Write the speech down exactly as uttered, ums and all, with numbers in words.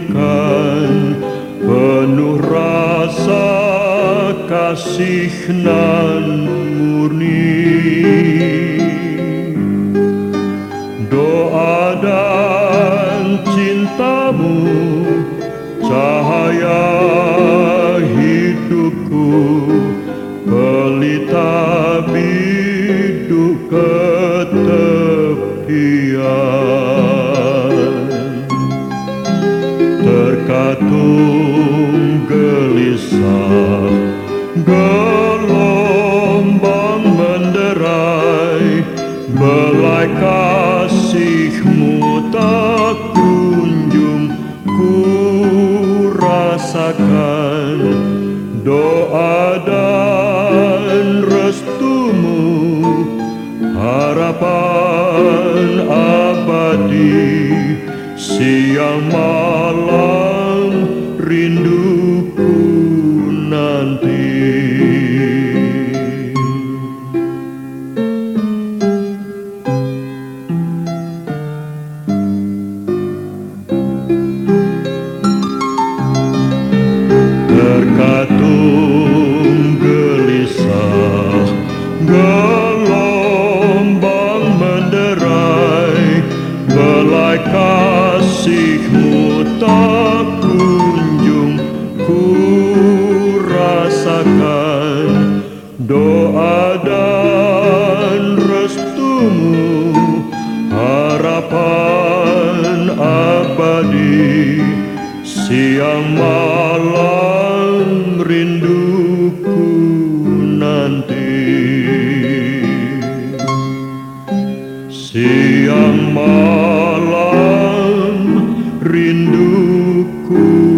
berikan penuh rasa kasih nan murni. Doa dan cintamu cahaya hidupku, pelita biduk ketepian. Terkatung gelisah gelombang menderai, belai kasihmu tak kunjung ku rasakan. Doa dan restumu harapan abadi, siang malam rinduku nanti. Terkatung gelisah gelombang menderai, belai kasihmu tak kunjung ku rasakan. Doa dan restumu harapan abadi, siang malam rinduku nanti. Siang malam rinduku